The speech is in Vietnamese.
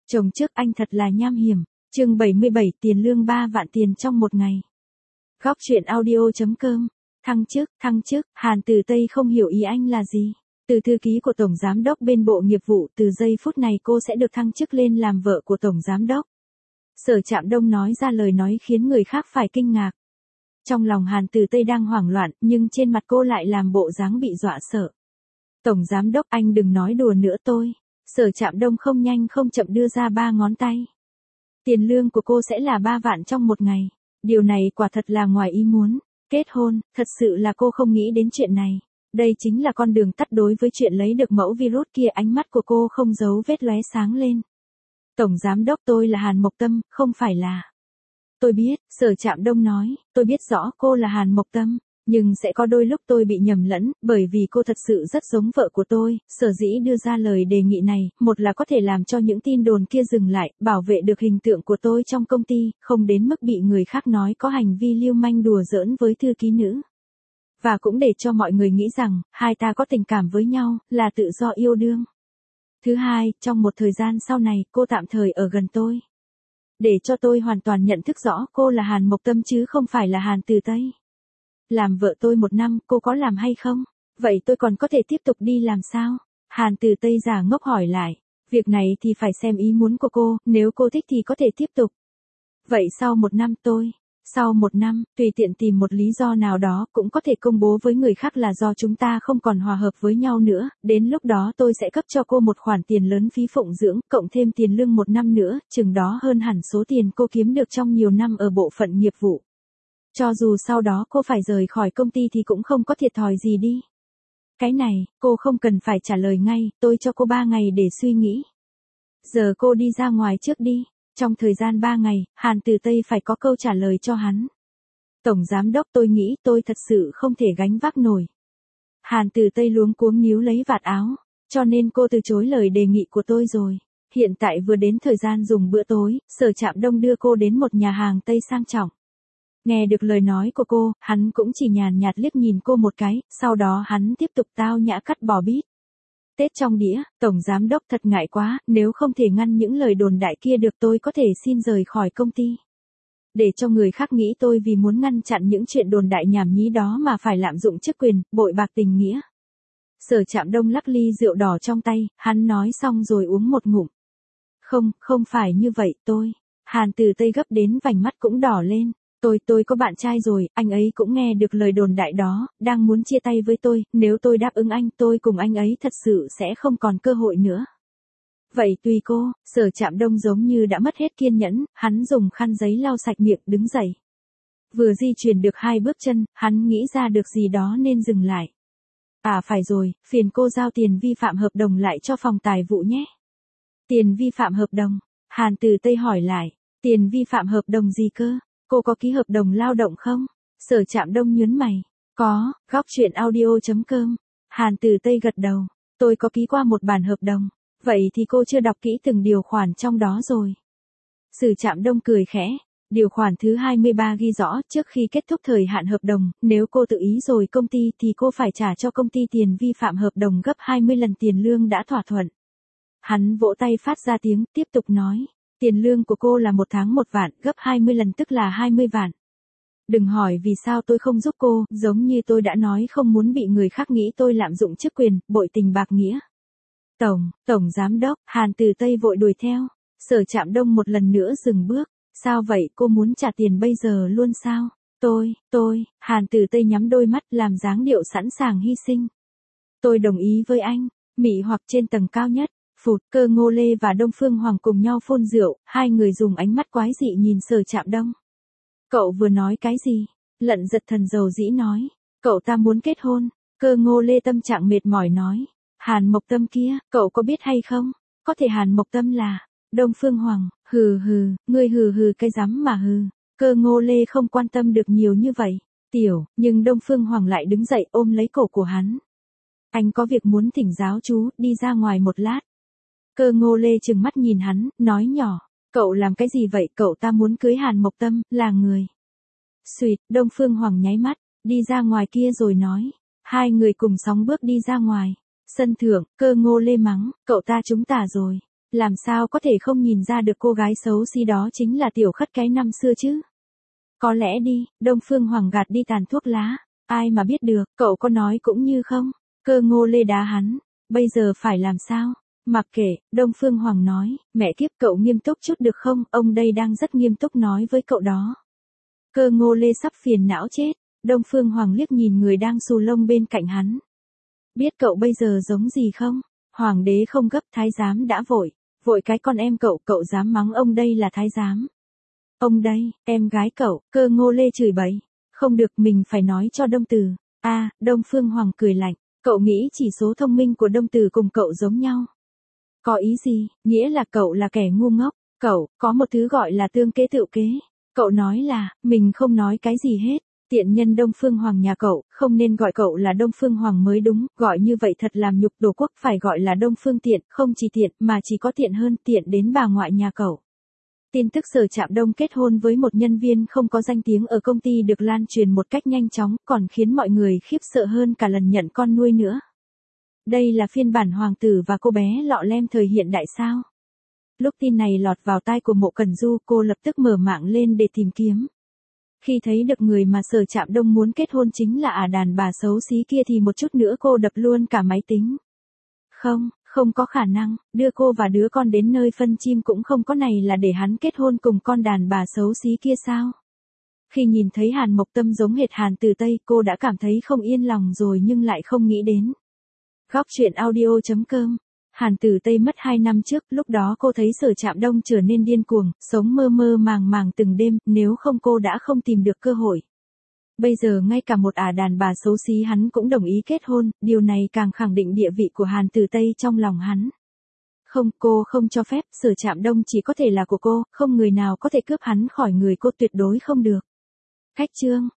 Chồng trước anh thật là nham hiểm. Chương 77, tiền lương 3 vạn tiền trong một ngày. Góc truyện audio.com. Thăng chức, Hàn Từ Tây không hiểu ý anh là gì. Từ thư ký của Tổng Giám đốc bên Bộ Nghiệp vụ, từ giây phút này cô sẽ được thăng chức lên làm vợ của Tổng Giám đốc. Sở Trạm Đông nói ra lời nói khiến người khác phải kinh ngạc. Trong lòng Hàn Từ Tây đang hoảng loạn, nhưng trên mặt cô lại làm bộ dáng bị dọa sợ. Tổng Giám đốc, anh đừng nói đùa nữa tôi. Sở Trạm Đông không nhanh không chậm đưa ra 3 ngón tay. Tiền lương của cô sẽ là 3 vạn trong một ngày. Điều này quả thật là ngoài ý muốn. Kết hôn, thật sự là cô không nghĩ đến chuyện này. Đây chính là con đường tắt đối với chuyện lấy được mẫu virus kia. Ánh mắt của cô không giấu vết lóe sáng lên. Tổng Giám đốc, tôi là Hàn Mộc Tâm, không phải là. Tôi biết, Sở Trạm Đông nói, tôi biết rõ cô là Hàn Mộc Tâm. Nhưng sẽ có đôi lúc tôi bị nhầm lẫn, bởi vì cô thật sự rất giống vợ của tôi. Sở dĩ đưa ra lời đề nghị này, một là có thể làm cho những tin đồn kia dừng lại, bảo vệ được hình tượng của tôi trong công ty, không đến mức bị người khác nói có hành vi lưu manh đùa giỡn với thư ký nữ. Và cũng để cho mọi người nghĩ rằng, hai ta có tình cảm với nhau, là tự do yêu đương. Thứ hai, trong một thời gian sau này, cô tạm thời ở gần tôi. Để cho tôi hoàn toàn nhận thức rõ cô là Hàn Mộc Tâm chứ không phải là Hàn Từ Tây. Làm vợ tôi 1 năm, cô có làm hay không? Vậy tôi còn có thể tiếp tục đi làm sao? Hàn Từ Tây giả ngốc hỏi lại. Việc này thì phải xem ý muốn của cô, nếu cô thích thì có thể tiếp tục. Vậy sau 1 năm sau 1 năm, tùy tiện tìm một lý do nào đó cũng có thể công bố với người khác là do chúng ta không còn hòa hợp với nhau nữa, đến lúc đó tôi sẽ cấp cho cô một khoản tiền lớn phí phụng dưỡng, cộng thêm tiền lương 1 năm nữa, chừng đó hơn hẳn số tiền cô kiếm được trong nhiều năm ở bộ phận nghiệp vụ. Cho dù sau đó cô phải rời khỏi công ty thì cũng không có thiệt thòi gì đi. Cái này, cô không cần phải trả lời ngay, tôi cho cô 3 ngày để suy nghĩ. Giờ cô đi ra ngoài trước đi. Trong thời gian 3 ngày, Hàn Từ Tây phải có câu trả lời cho hắn. Tổng Giám đốc, tôi nghĩ tôi thật sự không thể gánh vác nổi. Hàn Từ Tây luống cuống níu lấy vạt áo, cho nên cô từ chối lời đề nghị của tôi rồi. Hiện tại vừa đến thời gian dùng bữa tối, Sở Trạm Đông đưa cô đến một nhà hàng Tây sang trọng. Nghe được lời nói của cô, hắn cũng chỉ nhàn nhạt liếc nhìn cô một cái, sau đó hắn tiếp tục tao nhã cắt bò bít tết trong đĩa. Tổng Giám đốc thật ngại quá, nếu không thể ngăn những lời đồn đại kia được tôi có thể xin rời khỏi công ty. Để cho người khác nghĩ tôi vì muốn ngăn chặn những chuyện đồn đại nhảm nhí đó mà phải lạm dụng chức quyền, bội bạc tình nghĩa. Sở Trạm Đông lắc ly rượu đỏ trong tay, hắn nói xong rồi uống một ngụm. Không phải như vậy tôi. Hàn Từ Tây gấp đến vành mắt cũng đỏ lên. Tôi có bạn trai rồi, anh ấy cũng nghe được lời đồn đại đó, đang muốn chia tay với tôi, nếu tôi đáp ứng anh, tôi cùng anh ấy thật sự sẽ không còn cơ hội nữa. Vậy tùy cô. Sở Trạm Đông giống như đã mất hết kiên nhẫn, hắn dùng khăn giấy lau sạch miệng đứng dậy. Vừa di chuyển được 2 bước chân, hắn nghĩ ra được gì đó nên dừng lại. À phải rồi, phiền cô giao tiền vi phạm hợp đồng lại cho phòng tài vụ nhé. Tiền vi phạm hợp đồng? Hàn Từ Tây hỏi lại, tiền vi phạm hợp đồng gì cơ? Cô có ký hợp đồng lao động không? Sở Trạm Đông nhướng mày. Có, góc truyện audio.com. Hàn Từ Tây gật đầu. Tôi có ký qua một bản hợp đồng. Vậy thì cô chưa đọc kỹ từng điều khoản trong đó rồi. Sở Trạm Đông cười khẽ. Điều khoản thứ 23 ghi rõ trước khi kết thúc thời hạn hợp đồng, nếu cô tự ý rồi công ty thì cô phải trả cho công ty tiền vi phạm hợp đồng gấp 20 lần tiền lương đã thỏa thuận. Hắn vỗ tay phát ra tiếng, tiếp tục nói. Tiền lương của cô là 1 tháng 1 vạn, gấp 20 lần tức là 20 vạn. Đừng hỏi vì sao tôi không giúp cô, giống như tôi đã nói không muốn bị người khác nghĩ tôi lạm dụng chức quyền, bội tình bạc nghĩa. Tổng Giám đốc, Hàn Từ Tây vội đuổi theo. Sở Trạm Đông một lần nữa dừng bước. Sao vậy, cô muốn trả tiền bây giờ luôn sao? Hàn Từ Tây nhắm đôi mắt làm dáng điệu sẵn sàng hy sinh. Tôi đồng ý với anh. Mị hoặc trên tầng cao nhất. Phụt, Cơ Ngô Lê và Đông Phương Hoàng cùng nhau phun rượu, hai người dùng ánh mắt quái dị nhìn Sở Trạm Đông. Cậu vừa nói cái gì? Lận Giật Thần dầu dĩ nói. Cậu ta muốn kết hôn. Cơ Ngô Lê tâm trạng mệt mỏi nói. Hàn Mộc Tâm kia, cậu có biết hay không? Có thể Hàn Mộc Tâm là Đông Phương Hoàng. Ngươi hừ cái rắm mà hừ. Cơ Ngô Lê không quan tâm được nhiều như vậy. Nhưng Đông Phương Hoàng lại đứng dậy ôm lấy cổ của hắn. Anh có việc muốn thỉnh giáo chú, đi ra ngoài một lát. Cơ Ngô Lê trừng mắt nhìn hắn, nói nhỏ. Cậu làm cái gì vậy? Cậu ta muốn cưới Hàn Mộc Tâm, là người. Xuyệt, Đông Phương Hoàng nháy mắt, đi ra ngoài kia rồi nói. Hai người cùng sóng bước đi ra ngoài. Sân thượng, Cơ Ngô Lê mắng, cậu ta trúng tà rồi. Làm sao có thể không nhìn ra được cô gái xấu xí đó chính là Tiểu Khất cái năm xưa chứ? Có lẽ đi, Đông Phương Hoàng gạt đi tàn thuốc lá. Ai mà biết được, cậu có nói cũng như không. Cơ Ngô Lê đá hắn. Bây giờ phải làm sao? Mặc kệ, Đông Phương Hoàng nói, mẹ kiếp cậu nghiêm túc chút được không, ông đây đang rất nghiêm túc nói với cậu đó. Cơ Ngô Lê sắp phiền não chết. Đông Phương Hoàng liếc nhìn người đang xù lông bên cạnh hắn. Biết cậu bây giờ giống gì không? Hoàng đế không gấp, thái giám đã vội. Vội cái con em cậu dám mắng ông đây là thái giám. Ông đây, em gái cậu, Cơ Ngô Lê chửi bậy. Không được, mình phải nói cho Đông Từ. Đông Phương Hoàng cười lạnh. Cậu nghĩ chỉ số thông minh của Đông Từ cùng cậu giống nhau. Có ý gì, nghĩa là cậu là kẻ ngu ngốc. Cậu, có một thứ gọi là tương kế tựu kế. Cậu nói là, mình không nói cái gì hết. Tiện nhân Đông Phương Hoàng nhà cậu, không nên gọi cậu là Đông Phương Hoàng mới đúng, gọi như vậy thật làm nhục Đồ quốc, phải gọi là Đông Phương Tiện, không chỉ tiện, mà chỉ có tiện hơn, tiện đến bà ngoại nhà cậu. Tin tức Sở Trạm Đông kết hôn với một nhân viên không có danh tiếng ở công ty được lan truyền một cách nhanh chóng, còn khiến mọi người khiếp sợ hơn cả lần nhận con nuôi nữa. Đây là phiên bản hoàng tử và cô bé lọ lem thời hiện đại sao? Lúc tin này lọt vào tai của Mộ Cẩn Du, cô lập tức mở mạng lên để tìm kiếm. Khi thấy được người mà Sở Trạm Đông muốn kết hôn chính là đàn bà xấu xí kia thì một chút nữa cô đập luôn cả máy tính. Không có khả năng, đưa cô và đứa con đến nơi phân chim cũng không có, này là để hắn kết hôn cùng con đàn bà xấu xí kia sao? Khi nhìn thấy Hàn Mộc Tâm giống hệt Hàn Từ Tây, cô đã cảm thấy không yên lòng rồi nhưng lại không nghĩ đến. Góc truyện audio.com. Hàn Tử Tây mất 2 năm trước, lúc đó cô thấy Sở Trạm Đông trở nên điên cuồng, sống mơ mơ màng màng từng đêm, nếu không cô đã không tìm được cơ hội. Bây giờ ngay cả một đàn bà xấu xí hắn cũng đồng ý kết hôn, điều này càng khẳng định địa vị của Hàn Tử Tây trong lòng hắn. Không, cô không cho phép, Sở Trạm Đông chỉ có thể là của cô, không người nào có thể cướp hắn khỏi người cô, tuyệt đối không được. Khách chương.